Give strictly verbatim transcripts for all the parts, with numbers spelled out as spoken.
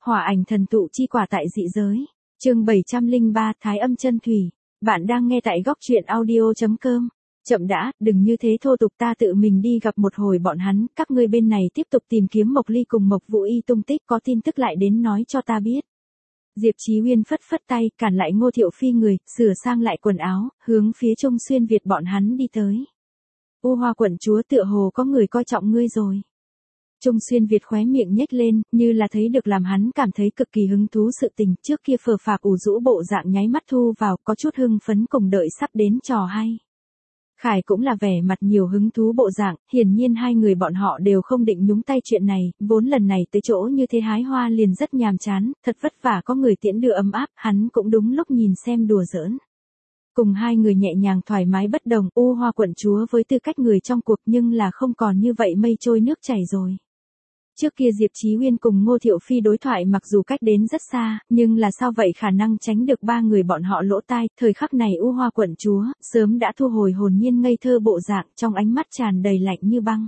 Hỏa ảnh thần tụ chi quả tại dị giới. Chương bảy trăm lẻ ba Thái âm chân thủy. Bạn đang nghe tại góc truyện audio.com. Chậm đã, đừng như thế thô tục, ta tự mình đi gặp một hồi bọn hắn, các ngươi bên này tiếp tục tìm kiếm Mộc Ly cùng Mộc Vũ Y tung tích, có tin tức lại đến nói cho ta biết. Diệp Chí Uyên phất phất tay, cản lại Ngô Thiệu Phi người, sửa sang lại quần áo, hướng phía Trung Xuyên Việt bọn hắn đi tới. U Hoa quận chúa, tựa hồ có người coi trọng ngươi rồi. Trung Xuyên Việt khóe miệng nhếch lên, như là thấy được làm hắn cảm thấy cực kỳ hứng thú sự tình, trước kia phờ phạc ủ rũ bộ dạng nháy mắt thu vào, có chút hưng phấn cùng đợi sắp đến trò hay. Khải cũng là vẻ mặt nhiều hứng thú bộ dạng, hiển nhiên hai người bọn họ đều không định nhúng tay chuyện này, vốn lần này tới chỗ như thế hái hoa liền rất nhàm chán, thật vất vả có người tiễn đưa ấm áp, hắn cũng đúng lúc nhìn xem đùa giỡn. Cùng hai người nhẹ nhàng thoải mái bất đồng, U Hoa quận chúa với tư cách người trong cuộc nhưng là không còn như vậy mây trôi nước chảy rồi. Trước kia Diệp Chí Uyên cùng Ngô Thiệu Phi đối thoại mặc dù cách đến rất xa, nhưng là sao vậy khả năng tránh được ba người bọn họ lỗ tai, thời khắc này U Hoa quận chúa, sớm đã thu hồi hồn nhiên ngây thơ bộ dạng, trong ánh mắt tràn đầy lạnh như băng.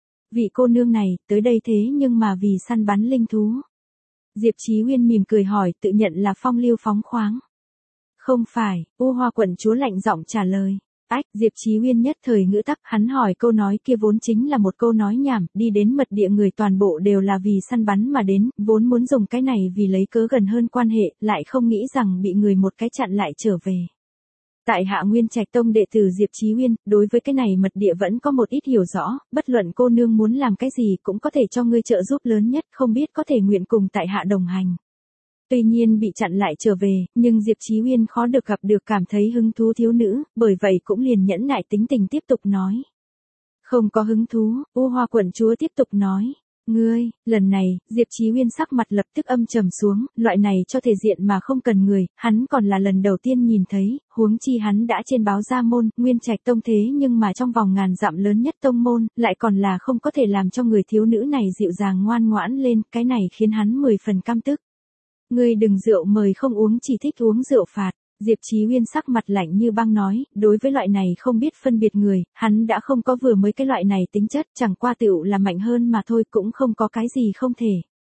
Vị cô nương này, tới đây thế nhưng mà vì săn bắn linh thú. Diệp Chí Uyên mỉm cười hỏi, tự nhận là phong lưu phóng khoáng. Không phải, U Hoa quận chúa lạnh giọng trả lời. Ách, Diệp Chí Uyên nhất thời ngữ tắc, hắn hỏi câu nói kia vốn chính là một câu nói nhảm, đi đến mật địa người toàn bộ đều là vì săn bắn mà đến, vốn muốn dùng cái này vì lấy cớ gần hơn quan hệ, lại không nghĩ rằng bị người một cái chặn lại trở về. Tại Hạ Nguyên Trạch Tông đệ tử Diệp Chí Uyên, đối với cái này mật địa vẫn có một ít hiểu rõ, bất luận cô nương muốn làm cái gì cũng có thể cho ngươi trợ giúp lớn nhất, không biết có thể nguyện cùng tại Hạ đồng hành. Tuy nhiên bị chặn lại trở về, nhưng Diệp Chí Uyên khó được gặp được cảm thấy hứng thú thiếu nữ, bởi vậy cũng liền nhẫn nại tính tình tiếp tục nói. Không có hứng thú, U Hoa quận chúa tiếp tục nói. Ngươi, lần này, Diệp Chí Uyên sắc mặt lập tức âm trầm xuống, loại này cho thể diện mà không cần người, hắn còn là lần đầu tiên nhìn thấy, huống chi hắn đã trên báo ra môn, Nguyên Trạch Tông thế nhưng mà trong vòng ngàn dặm lớn nhất tông môn, lại còn là không có thể làm cho người thiếu nữ này dịu dàng ngoan ngoãn lên, cái này khiến hắn mười phần căm tức. Ngươi đừng rượu mời không uống, chỉ thích uống rượu phạt. Diệp Chí Uyên sắc mặt lạnh như băng nói, đối với loại này không biết phân biệt người, hắn đã không có vừa mới cái loại này tính chất, chẳng qua tựu là mạnh hơn mà thôi, cũng không có cái gì không thể.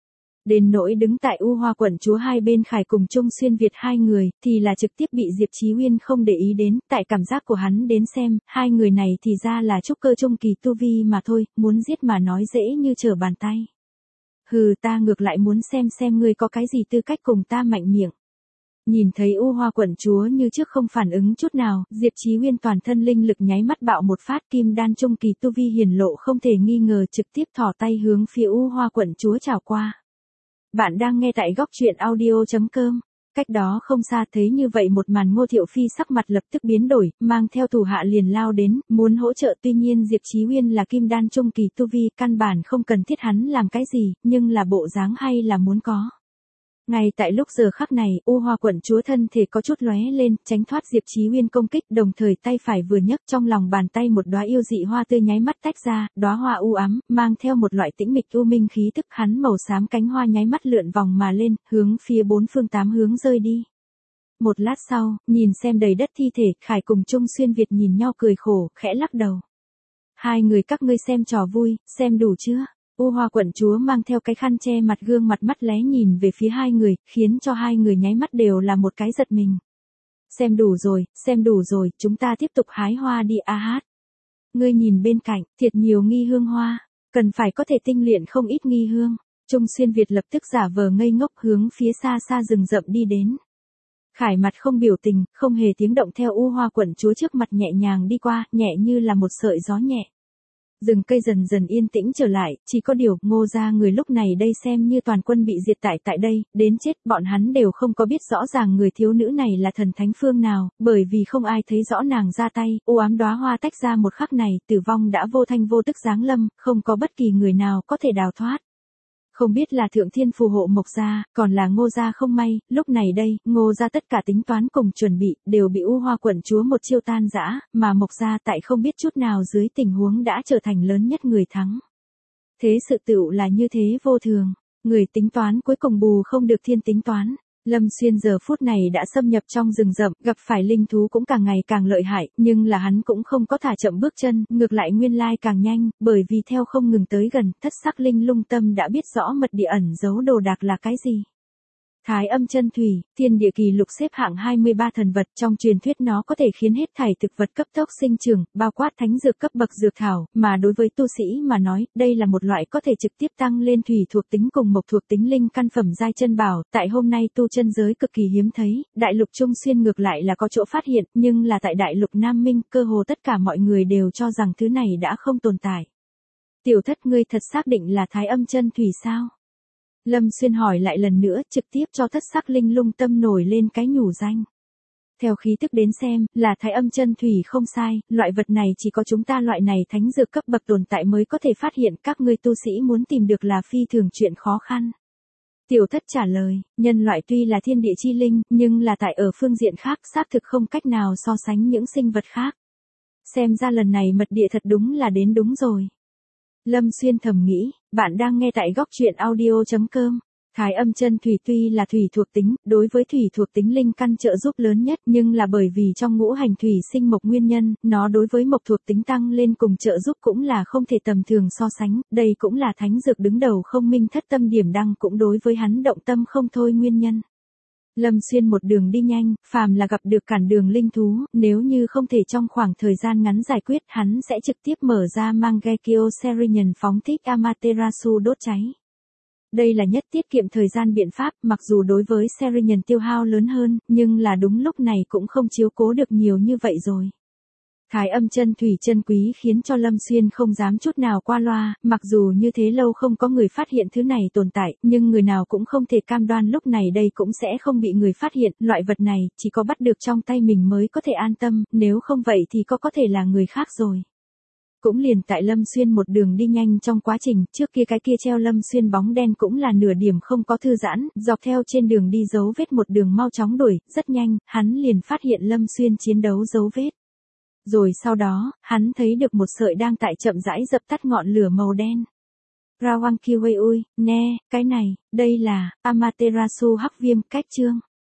Đến nỗi đứng tại U Hoa quận chúa hai bên Khải cùng Trung Xuyên Việt hai người, thì là trực tiếp bị Diệp Chí Uyên không để ý đến, tại cảm giác của hắn đến xem, hai người này thì ra là trúc cơ trung kỳ tu vi mà thôi, muốn giết mà nói dễ như trở bàn tay. Hừ, ta ngược lại muốn xem xem ngươi có cái gì tư cách cùng ta mạnh miệng. Nhìn thấy U Hoa quận chúa như trước không phản ứng chút nào, Diệp Chí Uyên toàn thân linh lực nháy mắt bạo một phát, kim đan trung kỳ tu vi hiển lộ không thể nghi ngờ, trực tiếp thò tay hướng phía U Hoa quận chúa chào qua. Bạn đang nghe tại góc truyện audio.com. Cách đó không xa thấy như vậy một màn, Ngô Thiệu Phi sắc mặt lập tức biến đổi, mang theo thủ hạ liền lao đến, muốn hỗ trợ, tuy nhiên Diệp Chí Uyên là kim đan trung kỳ tu vi, căn bản không cần thiết hắn làm cái gì, nhưng là bộ dáng hay là muốn có. Ngay tại lúc giờ khắc này, U Hoa quận chúa thân thể có chút lóe lên, tránh thoát Diệp Chí Uyên công kích, đồng thời tay phải vừa nhấc, trong lòng bàn tay một đóa yêu dị hoa tươi nháy mắt tách ra, đóa hoa u ám, mang theo một loại tĩnh mịch u minh khí tức, hắn màu xám cánh hoa nháy mắt lượn vòng mà lên, hướng phía bốn phương tám hướng rơi đi. Một lát sau, nhìn xem đầy đất thi thể, Khải cùng Trung Xuyên Việt nhìn nhau cười khổ, khẽ lắc đầu. Hai người các ngươi xem trò vui, xem đủ chưa? U Hoa quận chúa mang theo cái khăn che mặt, gương mặt mắt lé nhìn về phía hai người, khiến cho hai người nháy mắt đều là một cái giật mình. Xem đủ rồi, xem đủ rồi, chúng ta tiếp tục hái hoa đi a hát. Ngươi nhìn bên cạnh, thiệt nhiều nghi hương hoa, cần phải có thể tinh luyện không ít nghi hương. Trung Xuyên Việt lập tức giả vờ ngây ngốc hướng phía xa xa rừng rậm đi đến. Khải mặt không biểu tình, không hề tiếng động theo U Hoa quận chúa trước mặt nhẹ nhàng đi qua, nhẹ như là một sợi gió nhẹ. Rừng cây dần dần yên tĩnh trở lại, chỉ có điều, Ngô gia người lúc này đây xem như toàn quân bị diệt tại tại đây, đến chết, bọn hắn đều không có biết rõ ràng người thiếu nữ này là thần thánh phương nào, bởi vì không ai thấy rõ nàng ra tay, u ám đóa hoa tách ra một khắc này, tử vong đã vô thanh vô tức giáng lâm, không có bất kỳ người nào có thể đào thoát. Không biết là thượng thiên phù hộ Mộc gia, còn là Ngô gia không may, lúc này đây, Ngô gia tất cả tính toán cùng chuẩn bị, đều bị U Hoa quận chúa một chiêu tan rã, mà Mộc gia tại không biết chút nào dưới tình huống đã trở thành lớn nhất người thắng. Thế sự tựu là như thế vô thường, người tính toán cuối cùng bù không được thiên tính toán. Lâm Xuyên giờ phút này đã xâm nhập trong rừng rậm, gặp phải linh thú cũng càng ngày càng lợi hại, nhưng là hắn cũng không có thả chậm bước chân, ngược lại nguyên lai càng nhanh, bởi vì theo không ngừng tới gần, thất sắc linh lung tâm đã biết rõ mật địa ẩn giấu đồ đạc là cái gì. Thái âm chân thủy, thiên địa kỳ lục xếp hạng hai mươi ba thần vật, trong truyền thuyết nó có thể khiến hết thảy thực vật cấp tốc sinh trưởng, bao quát thánh dược cấp bậc dược thảo, mà đối với tu sĩ mà nói, đây là một loại có thể trực tiếp tăng lên thủy thuộc tính cùng mộc thuộc tính linh căn phẩm giai chân bảo, tại hôm nay tu chân giới cực kỳ hiếm thấy, đại lục Trung Xuyên ngược lại là có chỗ phát hiện, nhưng là tại đại lục Nam Minh, cơ hồ tất cả mọi người đều cho rằng thứ này đã không tồn tại. Tiểu thất ngươi thật xác định là thái âm chân thủy sao? Lâm Xuyên hỏi lại lần nữa, trực tiếp cho thất sắc linh lung tâm nổi lên cái nhủ danh. Theo khí tức đến xem, là thái âm chân thủy không sai, loại vật này chỉ có chúng ta loại này thánh dược cấp bậc tồn tại mới có thể phát hiện, các ngươi tu sĩ muốn tìm được là phi thường chuyện khó khăn. Tiểu thất trả lời, nhân loại tuy là thiên địa chi linh, nhưng là tại ở phương diện khác xác thực không cách nào so sánh những sinh vật khác. Xem ra lần này mật địa thật đúng là đến đúng rồi. Lâm Xuyên thầm nghĩ, bạn đang nghe tại góc truyện audio chấm com. Thái âm chân thủy tuy là thủy thuộc tính, đối với thủy thuộc tính linh căn trợ giúp lớn nhất, nhưng là bởi vì trong ngũ hành thủy sinh mộc nguyên nhân, nó đối với mộc thuộc tính tăng lên cùng trợ giúp cũng là không thể tầm thường so sánh, đây cũng là thánh dược đứng đầu không minh thất tâm điểm đăng cũng đối với hắn động tâm không thôi nguyên nhân. Lâm Xuyên một đường đi nhanh, phàm là gặp được cản đường linh thú, nếu như không thể trong khoảng thời gian ngắn giải quyết, hắn sẽ trực tiếp mở ra Mangekyo Serenian phóng thích Amaterasu đốt cháy. Đây là nhất tiết kiệm thời gian biện pháp, mặc dù đối với Serenian tiêu hao lớn hơn, nhưng là đúng lúc này cũng không chiếu cố được nhiều như vậy rồi. Thái âm chân thủy chân quý khiến cho Lâm Xuyên không dám chút nào qua loa, mặc dù như thế lâu không có người phát hiện thứ này tồn tại, nhưng người nào cũng không thể cam đoan lúc này đây cũng sẽ không bị người phát hiện, loại vật này chỉ có bắt được trong tay mình mới có thể an tâm, nếu không vậy thì có có thể là người khác rồi. Cũng liền tại Lâm Xuyên một đường đi nhanh trong quá trình, trước kia cái kia treo Lâm Xuyên bóng đen cũng là nửa điểm không có thư giãn, dọc theo trên đường đi dấu vết một đường mau chóng đuổi, rất nhanh, hắn liền phát hiện Lâm Xuyên chiến đấu dấu vết. Rồi sau đó, hắn thấy được một sợi đang tại chậm rãi dập tắt ngọn lửa màu đen. Rawang Kiwei ui, nè, cái này, đây là Amaterasu hắc viêm cách chương.